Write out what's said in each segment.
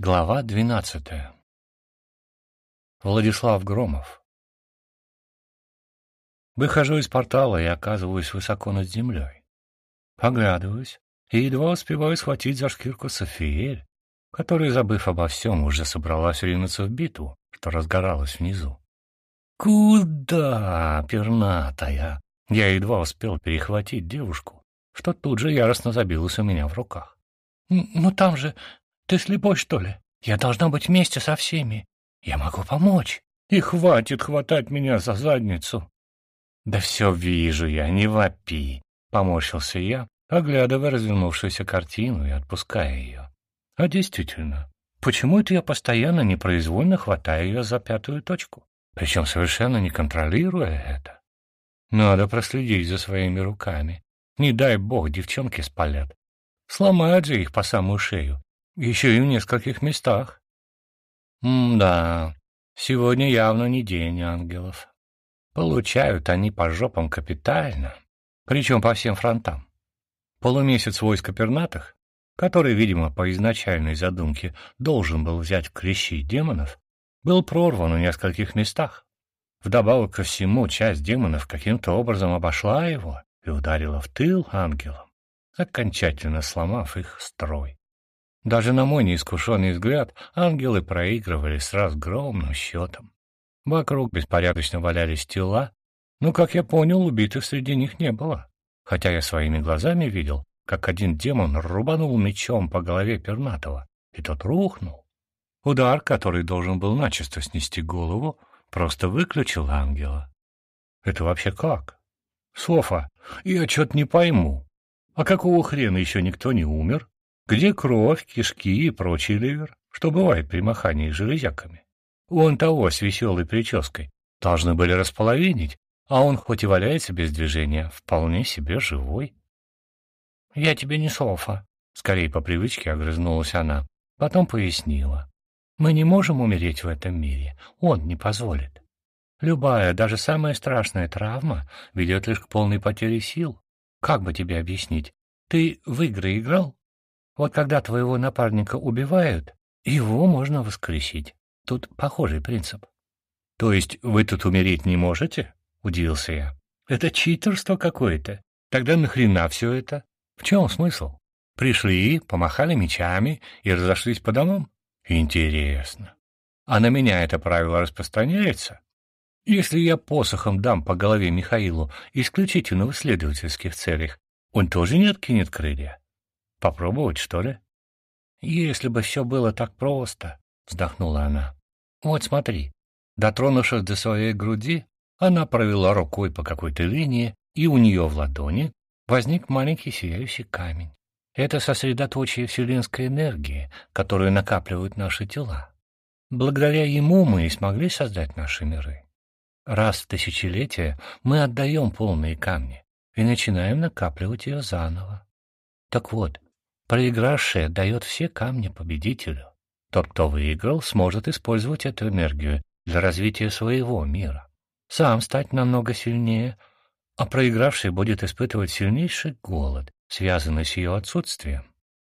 Глава 12. Владислав Громов. Выхожу из портала и оказываюсь высоко над землей. Оглядываюсь и едва успеваю схватить за шкирку Софиэль, которая, забыв обо всем, уже собралась ринуться в битву, что разгоралась внизу. «Куда, пернатая?» Я едва успел перехватить девушку, что тут же яростно забилась у меня в руках. «Ну там же... Ты слепой, что ли? Я должна быть вместе со всеми. Я могу помочь». «И хватит хватать меня за задницу!» «Да все вижу я, не вопи!» — поморщился я, оглядывая развернувшуюся картину и отпуская ее. А действительно, почему это я постоянно непроизвольно хватаю ее за пятую точку, причем совершенно не контролируя это? Надо проследить за своими руками. Не дай бог девчонки спалят. Сломают же их по самую шею, еще и в нескольких местах. Да, сегодня явно не день ангелов. Получают они по жопам капитально, причем по всем фронтам. Полумесяц войска пернатых, который, видимо, по изначальной задумке должен был взять в клещи демонов, был прорван в нескольких местах. Вдобавок ко всему, часть демонов каким-то образом обошла его и ударила в тыл ангелам, окончательно сломав их строй. Даже на мой неискушенный взгляд ангелы проигрывали с разгромным счетом. Вокруг беспорядочно валялись тела, но, как я понял, убитых среди них не было, хотя я своими глазами видел, как один демон рубанул мечом по голове пернатого, и тот рухнул. Удар, который должен был начисто снести голову, просто выключил ангела. Это вообще как? Софа, я что-то не пойму. А какого хрена еще никто не умер? Где кровь, кишки и прочий ливер, что бывает при махании железяками? Вон того с веселой прической должны были располовинить, а он, хоть и валяется без движения, вполне себе живой. — Я тебе не Софа, — скорее по привычке огрызнулась она, потом пояснила. — Мы не можем умереть в этом мире, он не позволит. Любая, даже самая страшная травма ведет лишь к полной потере сил. Как бы тебе объяснить? Ты в игры играл? Вот когда твоего напарника убивают, его можно воскресить. Тут похожий принцип. — То есть вы тут умереть не можете? — удивился я. — Это читерство какое-то. Тогда нахрена все это? В чем смысл? Пришли, помахали мечами и разошлись по домам? Интересно. А на меня это правило распространяется? Если я посохом дам по голове Михаилу исключительно в исследовательских целях, он тоже не откинет крылья? Попробовать, что ли? Если бы все было так просто, вздохнула она. Вот смотри. Дотронувшись до своей груди, она провела рукой по какой-то линии, и у нее в ладони возник маленький сияющий камень. Это сосредоточие вселенской энергии, которую накапливают наши тела. Благодаря ему мы и смогли создать наши миры. Раз в тысячелетие мы отдаем полные камни и начинаем накапливать ее заново. Так вот, проигравший дает все камни победителю. Тот, кто выиграл, сможет использовать эту энергию для развития своего мира, сам стать намного сильнее, а проигравший будет испытывать сильнейший голод, связанный с ее отсутствием.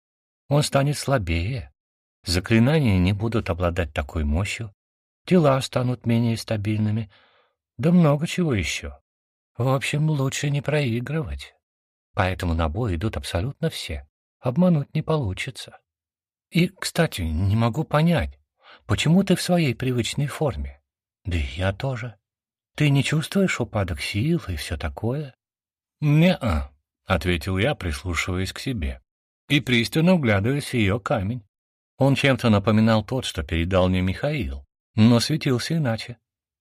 Он станет слабее, заклинания не будут обладать такой мощью, тела станут менее стабильными, да много чего еще. В общем, лучше не проигрывать. Поэтому на бой идут абсолютно все. Обмануть не получится. И, кстати, не могу понять, почему ты в своей привычной форме? Да и я тоже. Ты не чувствуешь упадок сил и все такое? Не-а, — ответил я, прислушиваясь к себе, и пристально вглядываясь в ее камень. Он чем-то напоминал тот, что передал мне Михаил, но светился иначе.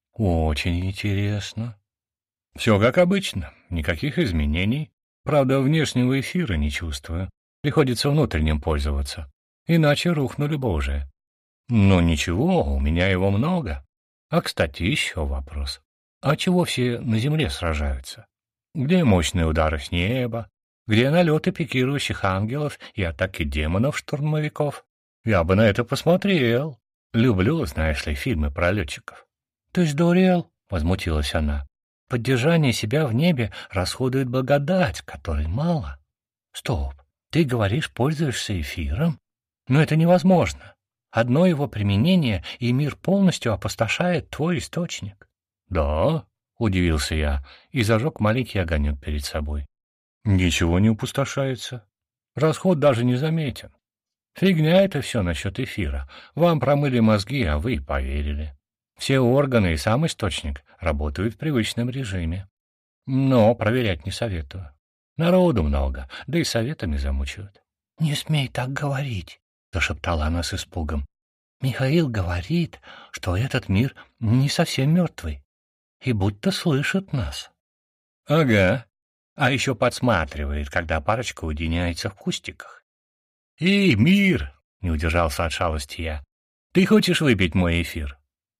Очень интересно. Все как обычно, никаких изменений. Правда, внешнего эфира не чувствую. Приходится внутренним пользоваться. Иначе рухнули бы уже. Но ничего, у меня его много. А, кстати, еще вопрос. А чего все на земле сражаются? Где мощные удары с неба? Где налеты пикирующих ангелов и атаки демонов-штурмовиков? Я бы на это посмотрел. Люблю, знаешь ли, фильмы про летчиков. — Ты сдурел? — возмутилась она. — Поддержание себя в небе расходует благодать, которой мало. — Стоп, ты говоришь, пользуешься эфиром? Но это невозможно. Одно его применение, и мир полностью опустошает твой источник. Да, удивился я и зажег маленький огонек перед собой. Ничего не опустошается. Расход даже не заметен. Фигня это все насчет эфира. Вам промыли мозги, а вы поверили. Все органы и сам источник работают в привычном режиме. Но проверять не советую. Народу много, да и советами замучают. — Не смей так говорить, — зашептала она с испугом. — Михаил говорит, что этот мир не совсем мертвый, и будто слышит нас. — Ага. А еще подсматривает, когда парочка уединяется в кустиках. — Эй, мир! — не удержался от шалости я. — Ты хочешь выпить мой эфир?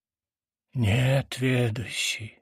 — Нет, ведущий.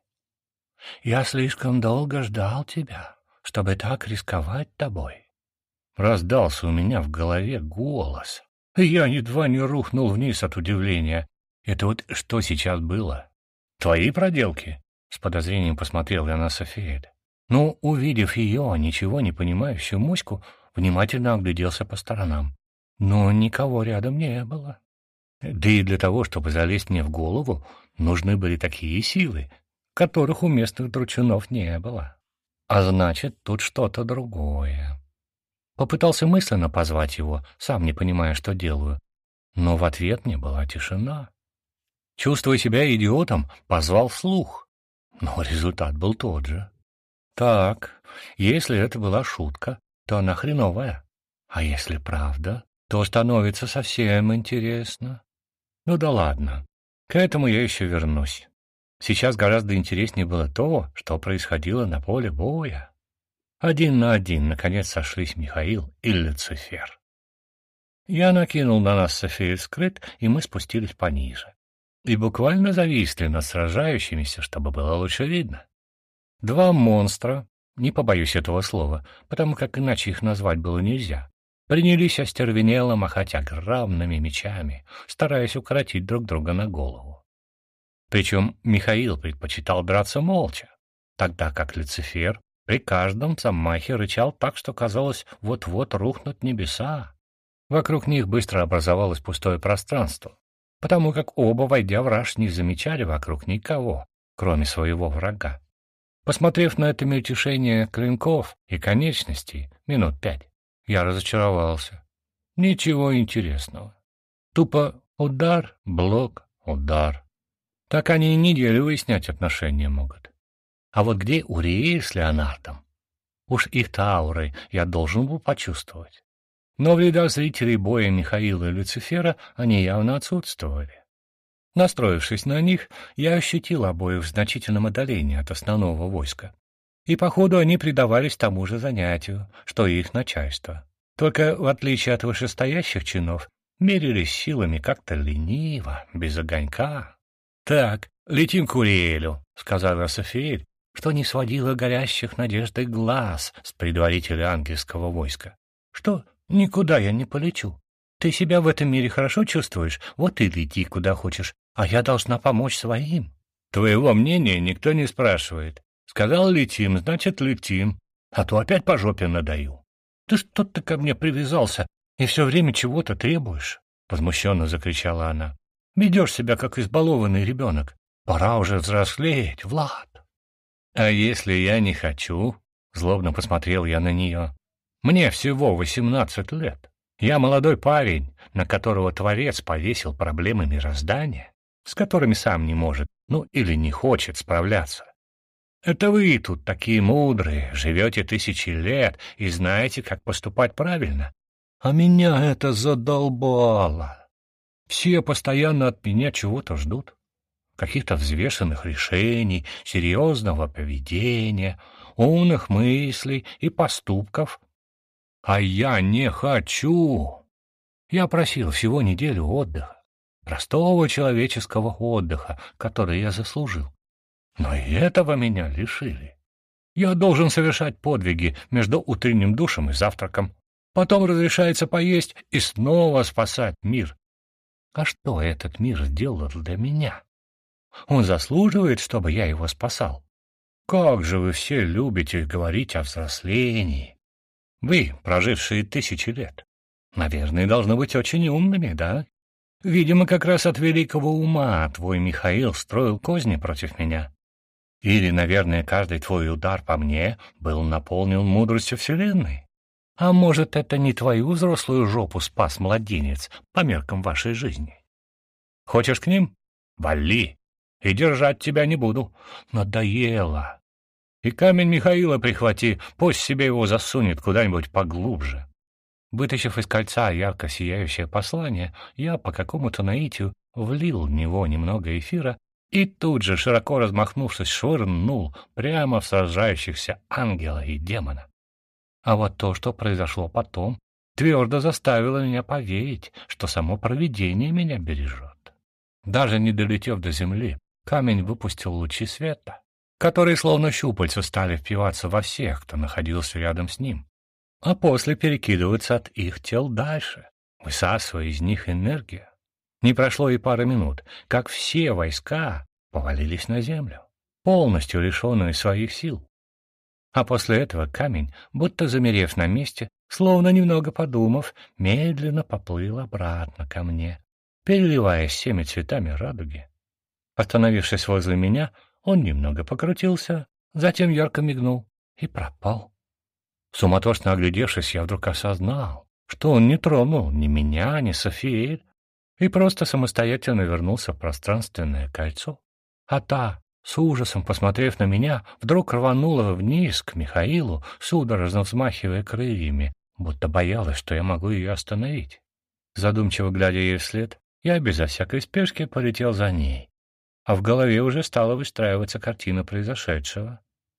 Я слишком долго ждал тебя, чтобы так рисковать тобой. Раздался у меня в голове голос. Я едва не рухнул вниз от удивления. Это вот что сейчас было? Твои проделки? С подозрением посмотрел я на Софиэль. Но, увидев ее, ничего не понимающую моську, внимательно огляделся по сторонам. Но никого рядом не было. Да и для того, чтобы залезть мне в голову, нужны были такие силы, которых у местных дручунов не было. А значит, тут что-то другое. Попытался мысленно позвать его, сам не понимая, что делаю. Но в ответ мне была тишина. Чувствуя себя идиотом, позвал вслух. Но результат был тот же. Так, если это была шутка, то она хреновая. А если правда, то становится совсем интересно. Ну да ладно, к этому я еще вернусь. Сейчас гораздо интереснее было то, что происходило на поле боя. Один на один, наконец, сошлись Михаил и Люцифер. Я накинул на нас Софию скрыт, и мы спустились пониже. И буквально зависли над сражающимися, чтобы было лучше видно. Два монстра, не побоюсь этого слова, потому как иначе их назвать было нельзя, принялись остервенело махать огромными мечами, стараясь укоротить друг друга на голову. Причем Михаил предпочитал драться молча, тогда как Люцифер при каждом замахе рычал так, что казалось, вот-вот рухнут небеса. Вокруг них быстро образовалось пустое пространство, потому как оба, войдя в раж, не замечали вокруг никого, кроме своего врага. Посмотрев на это мельтешение клинков и конечностей минут 5, я разочаровался. Ничего интересного. Тупо удар, блок, удар. Так они и неделю выяснять отношения могут. А вот где Уриэль с Леонардом? Уж их-то аурой я должен был почувствовать. Но в рядах зрителей боя Михаила и Люцифера они явно отсутствовали. Настроившись на них, я ощутил обоих в значительном отдалении от основного войска. И, походу, они предавались тому же занятию, что и их начальство. Только, в отличие от вышестоящих чинов, мерились силами как-то лениво, без огонька. — Так, летим к Уриэлю, — сказала Софиэль, что не сводила горящих надеждой глаз с предводителя ангельского войска. — Что? Никуда я не полечу. Ты себя в этом мире хорошо чувствуешь? Вот и лети куда хочешь, а я должна помочь своим. Твоего мнения никто не спрашивает. Сказал летим, значит летим, а то опять по жопе надаю. Ты что ты ко мне привязался и все время чего-то требуешь? Возмущенно закричала она. Ведешь себя, как избалованный ребенок. Пора уже взрослеть, Влад. А если я не хочу? Злобно посмотрел я на нее. Мне всего 18 лет. Я молодой парень, на которого Творец повесил проблемы мироздания, с которыми сам не может, ну или не хочет справляться. Это вы тут такие мудрые, живете 1000 лет и знаете, как поступать правильно. А меня это задолбало. Все постоянно от меня чего-то ждут. Каких-то взвешенных решений, серьезного поведения, умных мыслей и поступков. А я не хочу. Я просил всего неделю отдыха, простого человеческого отдыха, который я заслужил. Но и этого меня лишили. Я должен совершать подвиги между утренним душем и завтраком. Потом разрешается поесть и снова спасать мир. А что этот мир сделал для меня? Он заслуживает, чтобы я его спасал. Как же вы все любите говорить о взрослении. Вы, прожившие 1000 лет, наверное, должны быть очень умными, да? Видимо, как раз от великого ума твой Михаил строил козни против меня. Или, наверное, каждый твой удар по мне был наполнен мудростью Вселенной. А может, это не твою взрослую жопу спас младенец по меркам вашей жизни? Хочешь к ним? Вали, и держать тебя не буду. Надоело. И камень Михаила прихвати, пусть себе его засунет куда-нибудь поглубже. Вытащив из кольца ярко сияющее послание, я по какому-то наитию влил в него немного эфира и тут же, широко размахнувшись, швырнул прямо в сражающихся ангела и демона. А вот то, что произошло потом, твердо заставило меня поверить, что само провидение меня бережет. Даже не долетев до земли, камень выпустил лучи света, которые словно щупальца стали впиваться во всех, кто находился рядом с ним, а после перекидываться от их тел дальше, высасывая из них энергию. Не прошло и пары минут, как все войска повалились на землю, полностью лишенные своих сил. А после этого камень, будто замерев на месте, словно немного подумав, медленно поплыл обратно ко мне, переливаясь всеми цветами радуги. Остановившись возле меня, он немного покрутился, затем ярко мигнул и пропал. Суматошно оглядевшись, я вдруг осознал, что он не тронул ни меня, ни Софиэль, и просто самостоятельно вернулся в пространственное кольцо. А та, с ужасом посмотрев на меня, вдруг рванула вниз к Михаилу, судорожно взмахивая крыльями, будто боялась, что я могу ее остановить. Задумчиво глядя ей вслед, я безо всякой спешки полетел за ней, а в голове уже стала выстраиваться картина произошедшего.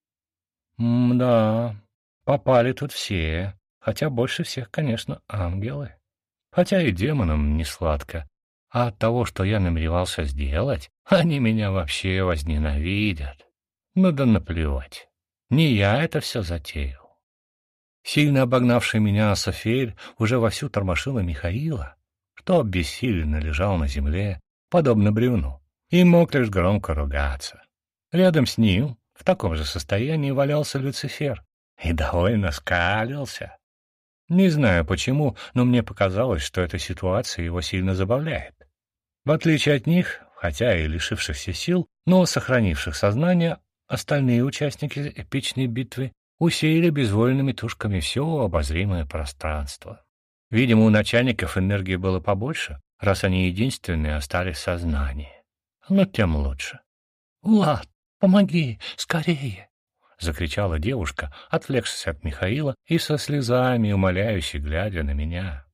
Да, попали тут все, хотя больше всех, конечно, ангелы. Хотя и демонам не сладко. А от того, что я намеревался сделать, они меня вообще возненавидят. Ну да наплевать. Не я это все затеял. Сильно обогнавший меня Софиэль уже вовсю тормошила Михаила, что обессиленно лежал на земле, подобно бревну, и мог лишь громко ругаться. Рядом с ним, в таком же состоянии, валялся Люцифер и довольно скалился. Не знаю почему, но мне показалось, что эта ситуация его сильно забавляет. В отличие от них, хотя и лишившихся сил, но сохранивших сознание, остальные участники эпичной битвы усеяли безвольными тушками все обозримое пространство. Видимо, у начальников энергии было побольше, раз они единственные остались в сознании. Но тем лучше. — Влад, помоги, скорее! — закричала девушка, отвлекшись от Михаила и со слезами, умоляюще глядя на меня.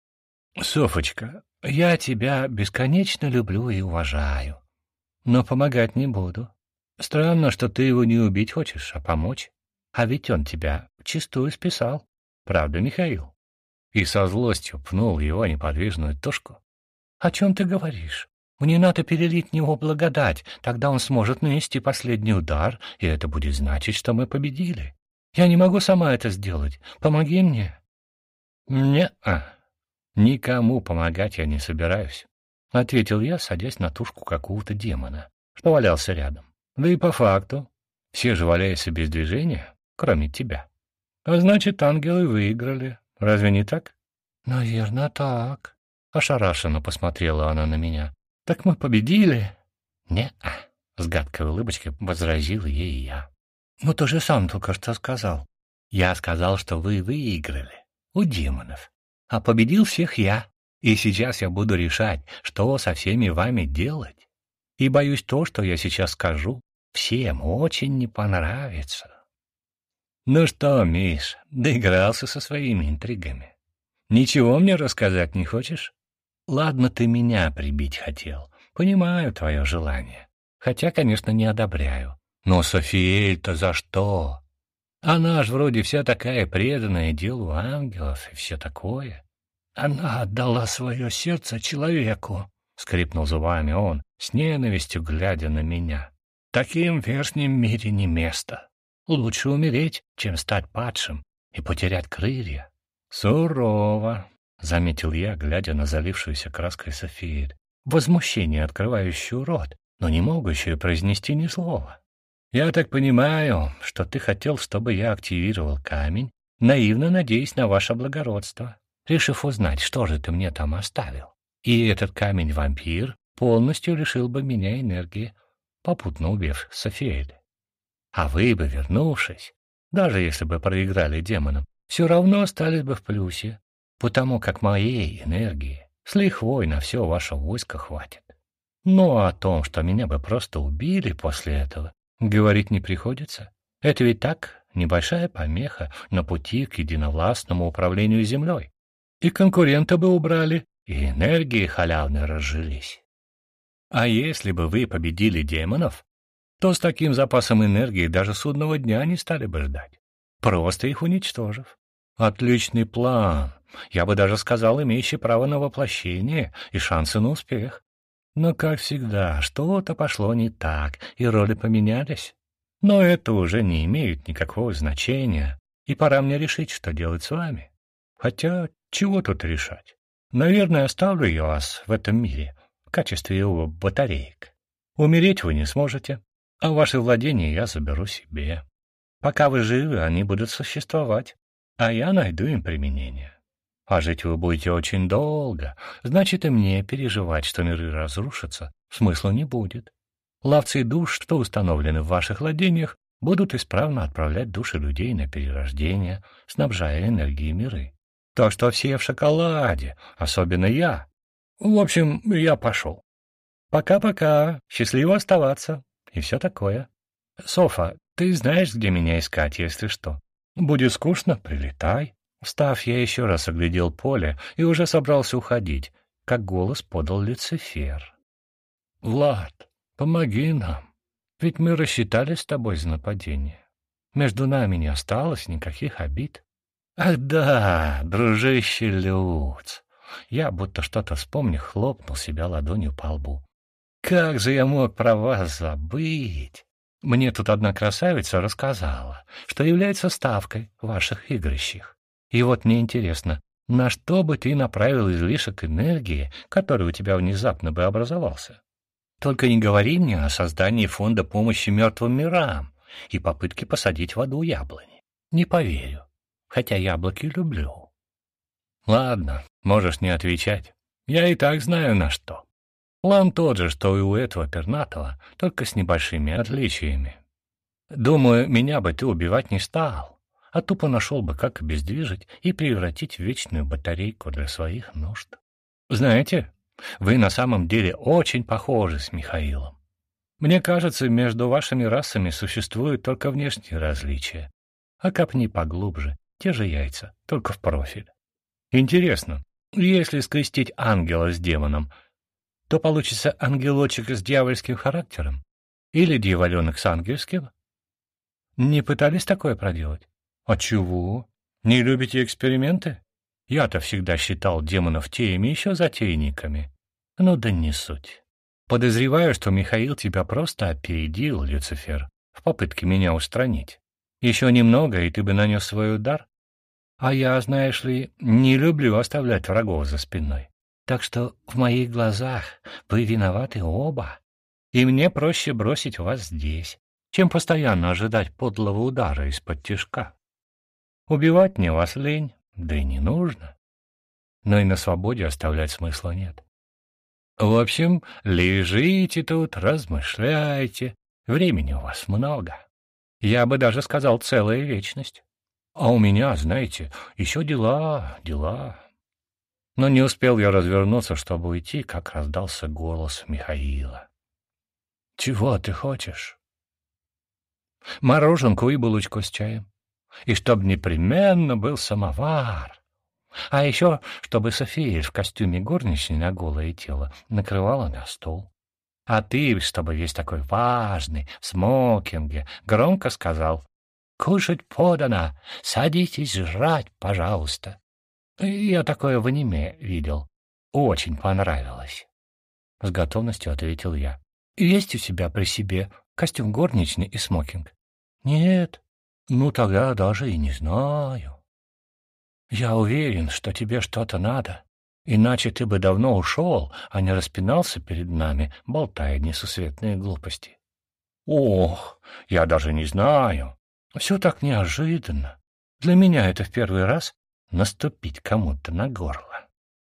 — Софочка, я тебя бесконечно люблю и уважаю, но помогать не буду. Странно, что ты его не убить хочешь, а помочь. А ведь он тебя вчистую списал. Правда, Михаил? И со злостью пнул его неподвижную тушку. — О чем ты говоришь? Мне надо перелить в него благодать, тогда он сможет нанести последний удар, и это будет значить, что мы победили. Я не могу сама это сделать. Помоги мне. — Не-а. Никому помогать я не собираюсь, — ответил я, садясь на тушку какого-то демона, что валялся рядом. Да и по факту. Все же валяются без движения, кроме тебя. А значит, ангелы выиграли. Разве не так? — Наверное, так. Ошарашенно посмотрела она на меня. — Так мы победили? — Не-а. С гадкой улыбочкой возразил ей я. — Ну ты же сам только что сказал. — Я сказал, что вы выиграли. У демонов. А победил всех я. И сейчас я буду решать, что со всеми вами делать. И боюсь, то, что я сейчас скажу, всем очень не понравится. Ну что, Миш, доигрался со своими интригами? Ничего мне рассказать не хочешь? Ладно, ты меня прибить хотел. Понимаю твое желание. Хотя, конечно, не одобряю. Но Софиэль-то за что? Она ж вроде вся такая преданная делу ангелов и все такое. Она отдала свое сердце человеку, — скрипнул зубами он, с ненавистью глядя на меня. Таким в верхнем мире не место. Лучше умереть, чем стать падшим и потерять крылья. Сурово, — заметил я, глядя на залившуюся краской Софиэль, возмущение открывающую рот, но не могущую произнести ни слова. Я так понимаю, что ты хотел, чтобы я активировал камень, наивно надеясь на ваше благородство, решив узнать, что же ты мне там оставил. И этот камень-вампир полностью лишил бы меня энергии, попутно убив Софиэль. А вы бы, вернувшись, даже если бы проиграли демонам, все равно остались бы в плюсе, потому как моей энергии с лихвой на все ваше войско хватит. Но о том, что меня бы просто убили после этого, говорить не приходится. Это ведь так, небольшая помеха на пути к единовластному управлению землей. И конкурента бы убрали, и энергии халявно разжились. А если бы вы победили демонов, то с таким запасом энергии даже судного дня не стали бы ждать, просто их уничтожив. Отличный план, я бы даже сказал, имеющий право на воплощение и шансы на успех. Но, как всегда, что-то пошло не так, и роли поменялись. Но это уже не имеет никакого значения, и пора мне решить, что делать с вами. Хотя, чего тут решать? Наверное, оставлю я вас в этом мире в качестве его батареек. Умереть вы не сможете, а ваши владения я заберу себе. Пока вы живы, они будут существовать, а я найду им применение. А жить вы будете очень долго, значит, и мне переживать, что миры разрушатся, смысла не будет. Ловцы душ, что установлены в ваших владениях, будут исправно отправлять души людей на перерождение, снабжая энергией миры. Так что все в шоколаде, особенно я. В общем, я пошел. Пока-пока, счастливо оставаться и все такое. Софа, ты знаешь, где меня искать, если что. Будет скучно — прилетай. Встав, я еще раз оглядел поле и уже собрался уходить, как голос подал Люцифер. — Влад, помоги нам, ведь мы рассчитались с тобой за нападение. Между нами не осталось никаких обид. — Ах да, дружище Люц! Я, будто что-то вспомнив, хлопнул себя ладонью по лбу. — Как же я мог про вас забыть? Мне тут одна красавица рассказала, что является ставкой ваших игрищих. И вот мне интересно, на что бы ты направил излишек энергии, который у тебя внезапно бы образовался? Только не говори мне о создании фонда помощи мертвым мирам и попытке посадить в аду яблони. Не поверю, хотя яблоки люблю. Ладно, можешь не отвечать. Я и так знаю на что. План тот же, что и у этого пернатого, только с небольшими отличиями. Думаю, меня бы ты убивать не стал, а тупо нашел бы, как обездвижить и превратить в вечную батарейку для своих нужд. Знаете, вы на самом деле очень похожи с Михаилом. Мне кажется, между вашими расами существуют только внешние различия, а копни поглубже, те же яйца, только в профиль. Интересно, если скрестить ангела с демоном, то получится ангелочек с дьявольским характером или дьяволенок с ангельским? Не пытались такое проделать? А чего? Не любите эксперименты? Я-то всегда считал демонов теми еще затейниками. Ну да не суть. Подозреваю, что Михаил тебя просто опередил, Люцифер, в попытке меня устранить. Еще немного, и ты бы нанес свой удар. А я, знаешь ли, не люблю оставлять врагов за спиной. Так что в моих глазах вы виноваты оба. И мне проще бросить вас здесь, чем постоянно ожидать подлого удара из-под тишка. Убивать мне вас лень, да и не нужно. Но и на свободе оставлять смысла нет. В общем, лежите тут, размышляйте. Времени у вас много. Я бы даже сказал, целая вечность. А у меня, знаете, еще дела. Но не успел я развернуться, чтобы уйти, как раздался голос Михаила. — Чего ты хочешь? — Мороженку и булочку с чаем. И чтоб непременно был самовар. А еще, чтобы София в костюме горничной на голое тело накрывала на стол. А ты, чтобы весь такой важный, в смокинге, громко сказал: «Кушать подано, садитесь жрать, пожалуйста». Я такое в аниме видел. Очень понравилось. С готовностью ответил я. Есть у себя при себе костюм горничной и смокинг? Нет. Ну, тогда даже и не знаю. Я уверен, что тебе что-то надо, иначе ты бы давно ушел, а не распинался перед нами, болтая несусветные глупости. Ох, я даже не знаю. Все так неожиданно. Для меня это в первый раз наступить кому-то на горло.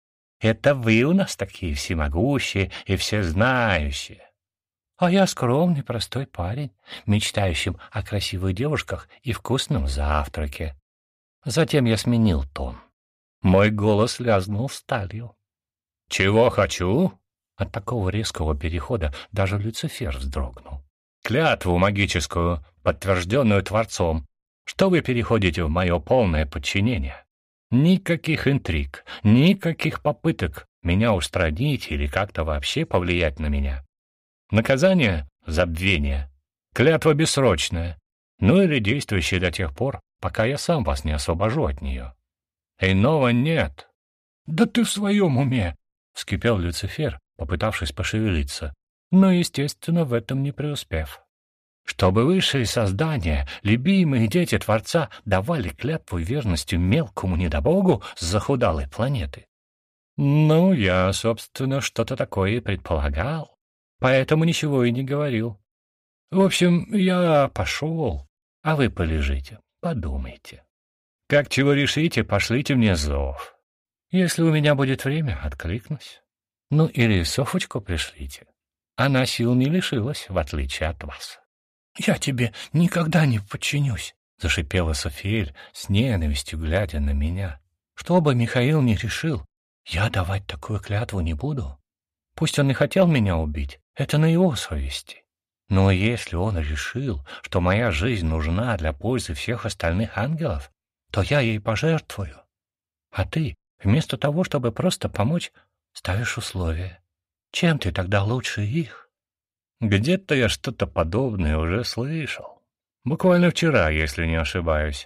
Это вы у нас такие всемогущие и всезнающие. А я скромный, простой парень, мечтающий о красивых девушках и вкусном завтраке. Затем я сменил тон. Мой голос лязнул сталью. «Чего хочу?» От такого резкого перехода даже Люцифер вздрогнул. «Клятву магическую, подтвержденную Творцом, что вы переходите в мое полное подчинение. Никаких интриг, никаких попыток меня устранить или как-то вообще повлиять на меня. Наказание — забвение, клятва бессрочная, ну или действующая до тех пор, пока я сам вас не освобожу от нее. Иного нет». «Да ты в своем уме!» — вскипел Люцифер, попытавшись пошевелиться, но, естественно, в этом не преуспев. «Чтобы высшие создания, любимые дети Творца, давали клятву верности мелкому недобогу с захудалой планеты?» «Ну, я, собственно, что-то такое и предполагал, поэтому ничего и не говорил. В общем, я пошел, а вы полежите, подумайте. Как чего решите, пошлите мне зов. Если у меня будет время, откликнусь. Ну, или Софочку пришлите. Она сил не лишилась, в отличие от вас». «Я тебе никогда не подчинюсь», — зашипела Софиэль с ненавистью, глядя на меня. «Что бы Михаил ни решил, я давать такую клятву не буду. Пусть он и хотел меня убить, это на его совести. Но если он решил, что моя жизнь нужна для пользы всех остальных ангелов, то я ей пожертвую. А ты, вместо того, чтобы просто помочь, ставишь условия. Чем ты тогда лучше их?» Где-то я что-то подобное уже слышал. Буквально вчера, если не ошибаюсь.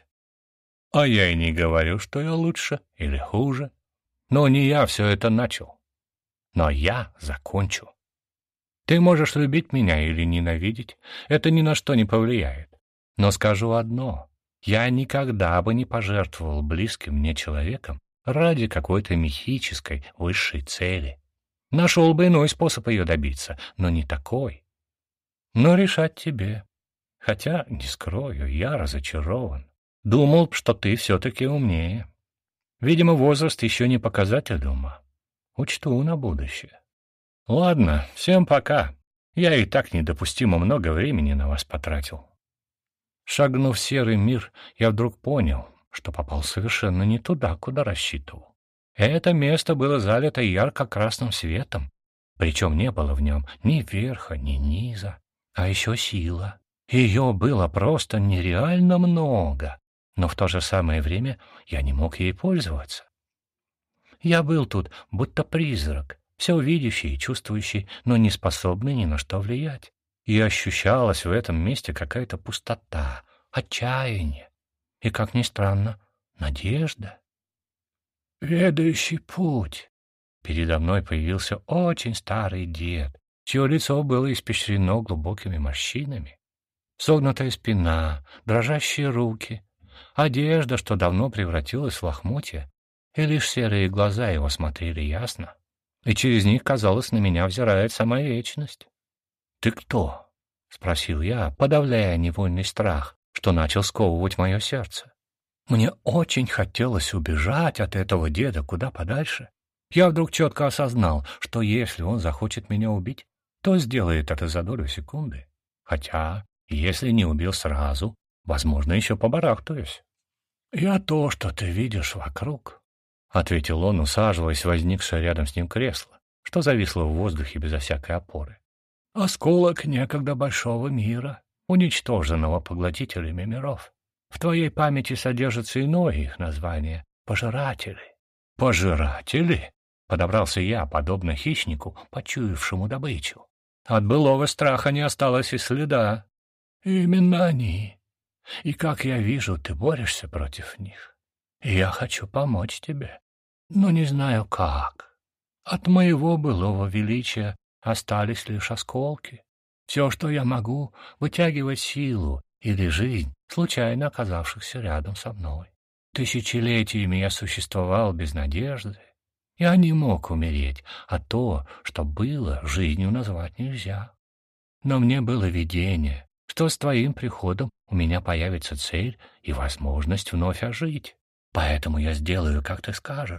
А я и не говорю, что я лучше или хуже. Но не я все это начал. Но я закончу. Ты можешь любить меня или ненавидеть, это ни на что не повлияет. Но скажу одно. Я никогда бы не пожертвовал близким мне человеком ради какой-то мифической высшей цели. Нашел бы иной способ ее добиться, но не такой. Но решать тебе. Хотя, не скрою, я разочарован. Думал, что ты все-таки умнее. Видимо, возраст еще не показатель ума. Учту на будущее. Ладно, всем пока. Я и так недопустимо много времени на вас потратил. Шагнув в серый мир, я вдруг понял, что попал совершенно не туда, куда рассчитывал. Это место было залито ярко-красным светом, причем не было в нем ни верха, ни низа. А еще сила. Ее было просто нереально много, но в то же самое время я не мог ей пользоваться. Я был тут будто призрак, все видящий и чувствующий, но не способный ни на что влиять. И ощущалась в этом месте какая-то пустота, отчаяние и, как ни странно, надежда. «Ведающий путь». Передо мной появился очень старый дед, чье лицо было испещрено глубокими морщинами. Согнутая спина, дрожащие руки, одежда, что давно превратилась в лохмотья, и лишь серые глаза его смотрели ясно, и через них, казалось, на меня взирает сама вечность. «Ты кто?» — спросил я, подавляя невольный страх, что начал сковывать мое сердце. Мне очень хотелось убежать от этого деда куда подальше. Я вдруг четко осознал, что если он захочет меня убить, то сделает это за долю секунды. Хотя, если не убил сразу, возможно, еще побарахтаюсь. «Я то, что ты видишь вокруг», — ответил он, усаживаясь в возникшее рядом с ним кресло, что зависло в воздухе безо всякой опоры. «Осколок некогда большого мира, уничтоженного поглотителями миров. В твоей памяти содержится иное их название — пожиратели». «Пожиратели?» — подобрался я, подобно хищнику, почуявшему добычу. От былого страха не осталось и следа. «Именно они. И, как я вижу, ты борешься против них. И я хочу помочь тебе, но не знаю как. От моего былого величия остались лишь осколки. Все, что я могу, вытягивать силу или жизнь случайно оказавшихся рядом со мной. Тысячелетиями я существовал без надежды. Я не мог умереть, а то, что было, жизнью назвать нельзя. Но мне было видение, что с твоим приходом у меня появится цель и возможность вновь ожить. Поэтому я сделаю, как ты скажешь,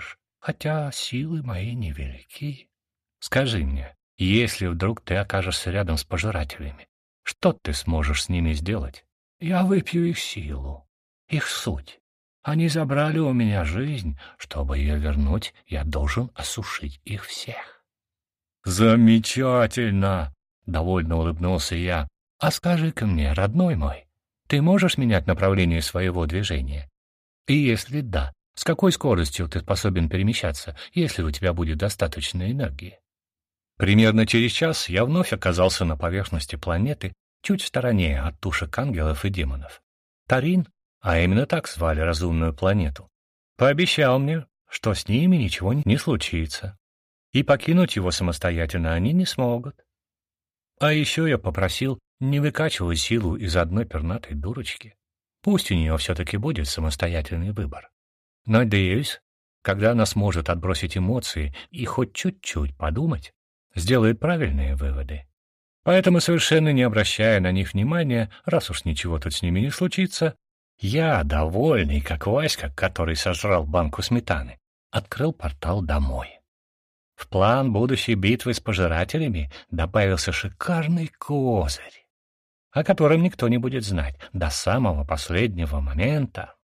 хотя силы мои невелики. Скажи мне, если вдруг ты окажешься рядом с пожирателями, что ты сможешь с ними сделать? Я выпью их силу, их суть. Они забрали у меня жизнь. Чтобы ее вернуть, я должен осушить их всех. Замечательно! — довольно улыбнулся я. А скажи-ка мне, родной мой, ты можешь менять направление своего движения? И если да, с какой скоростью ты способен перемещаться, если у тебя будет достаточно энергии? Примерно через час я вновь оказался на поверхности планеты, чуть в стороне от тушек ангелов и демонов. Тарин, а именно так звали разумную планету, пообещал мне, что с ними ничего не случится, и покинуть его самостоятельно они не смогут. А еще я попросил не выкачивать силу из одной пернатой дурочки. Пусть у нее все-таки будет самостоятельный выбор. Надеюсь, когда она сможет отбросить эмоции и хоть чуть-чуть подумать, сделает правильные выводы. Поэтому, совершенно не обращая на них внимания, раз уж ничего тут с ними не случится, я, довольный, как Васька, который сожрал банку сметаны, открыл портал домой. В план будущей битвы с пожирателями добавился шикарный козырь, о котором никто не будет знать до самого последнего момента.